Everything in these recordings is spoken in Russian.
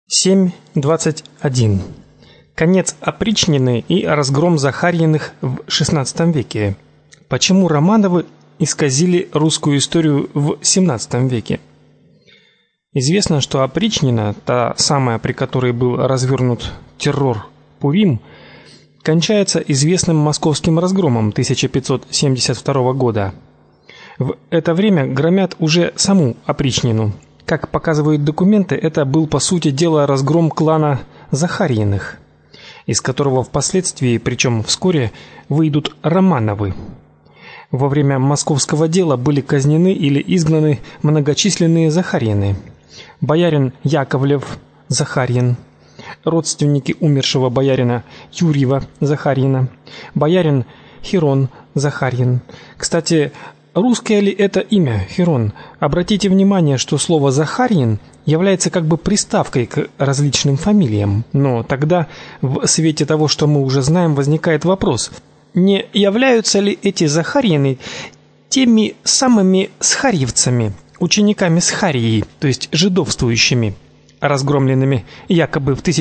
7.21. Конец опричнины и разгром Захарьиных в XVI веке. Почему Романовы исказили русскую историю в XVII веке? Известно, что опричнина, та самая, при которой был развернут террор Пурим, кончается известным московским разгромом 1572 года. В это время громят уже саму опричнину. Как показывают документы, это был по сути дела разгром клана Захарьиных, из которого впоследствии, причем вскоре, выйдут Романовы. Во время московского дела были казнены или изгнаны многочисленные Захарьины. Боярин Яковлев Захарьин, родственники умершего боярина Юрьева Захарьина, боярин Хирон Захарьин. Кстати, русское ли это имя Хирон? Обратите внимание, что слово Захарьин является как бы приставкой к различным фамилиям. Но тогда, в свете того, что мы уже знаем, возникает вопрос: не являются ли эти Захарьины теми самыми схарьевцами, учениками Схарии, то есть жидовствующими, разгромленными якобы в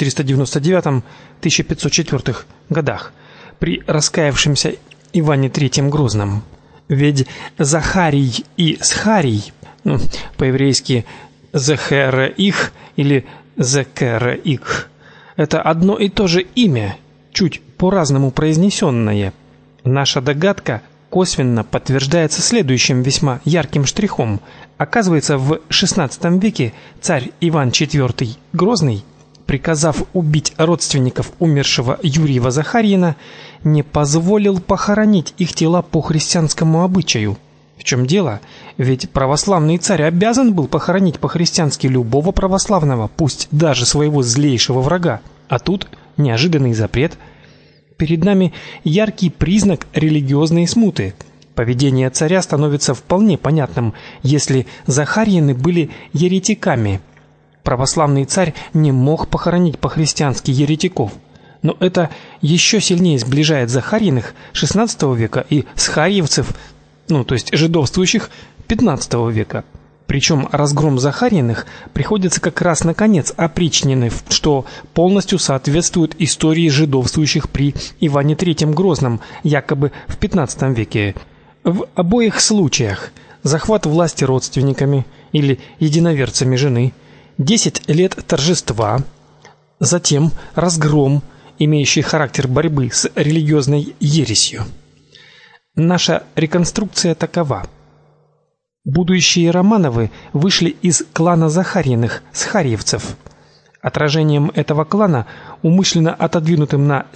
1499-1504 годах при раскаявшемся Иване III Грозном? Ведь Захарий и Схарий, по-еврейски Зехереих или Зекереих, это одно и то же имя, чуть по-разному произнесенное. Наша догадка косвенно подтверждается следующим весьма ярким штрихом. Оказывается, в XVI веке царь Иван IV Грозный, приказав убить родственников умершего Юрьева Захарьина, не позволил похоронить их тела по христианскому обычаю. В чем дело? Ведь православный царь обязан был похоронить по-христиански любого православного, пусть даже своего злейшего врага. А тут неожиданный запрет. Перед нами яркий признак религиозной смуты. Поведение царя становится вполне понятным, если Захарьины были еретиками. Православный царь не мог похоронить по-христиански еретиков. Но это еще сильнее сближает Захарьиных XVI века и схарьевцев, то есть жидовствующих XV века. Причем разгром Захарьиных приходится как раз на конец опричнины, что полностью соответствует истории жидовствующих при Иване III Грозном, якобы в XV веке. В обоих случаях захват власти родственниками или единоверцами жены, 10 лет торжества, затем разгром, имеющий характер борьбы с религиозной ересью. Наша реконструкция такова. Будущие Романовы вышли из клана Захарьиных, схарьевцев. Отражением этого клана, умышленно отодвинутым на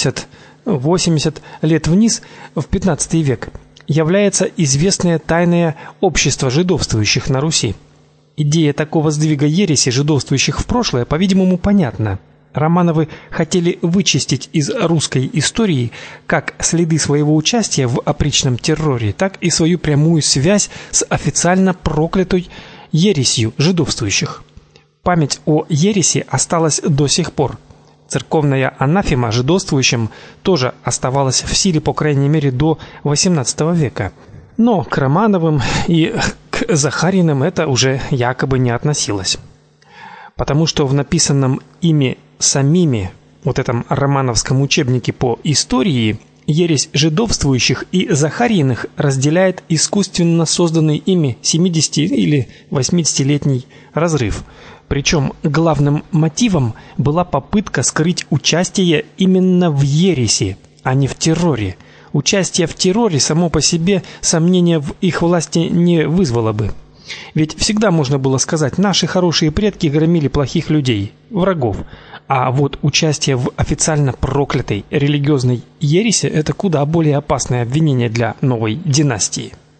70-80 лет вниз в XV век, является известное тайное общество жидовствующих на Руси. Идея такого сдвига ереси жидовствующих в прошлое, по-видимому, понятна. Романовы хотели вычистить из русской истории как следы своего участия в опричном терроре, так и свою прямую связь с официально проклятой ересью жидовствующих. Память о ереси осталась до сих пор. Церковная анафема жидовствующим тоже оставалась в силе, по крайней мере, до XVIII века. Но к Романовым и к Захарьиным это уже якобы не относилось. Потому что в написанном ими самими этом романовском учебнике по истории ересь жидовствующих и Захарьиных разделяет искусственно созданный ими 70 или 80-летний разрыв. Причем главным мотивом была попытка скрыть участие именно в ереси, а не в терроре. Участие в терроре само по себе сомнения в их власти не вызвало бы. Ведь всегда можно было сказать: наши хорошие предки громили плохих людей, врагов. А вот участие в официально проклятой религиозной ереси — это куда более опасное обвинение для новой династии.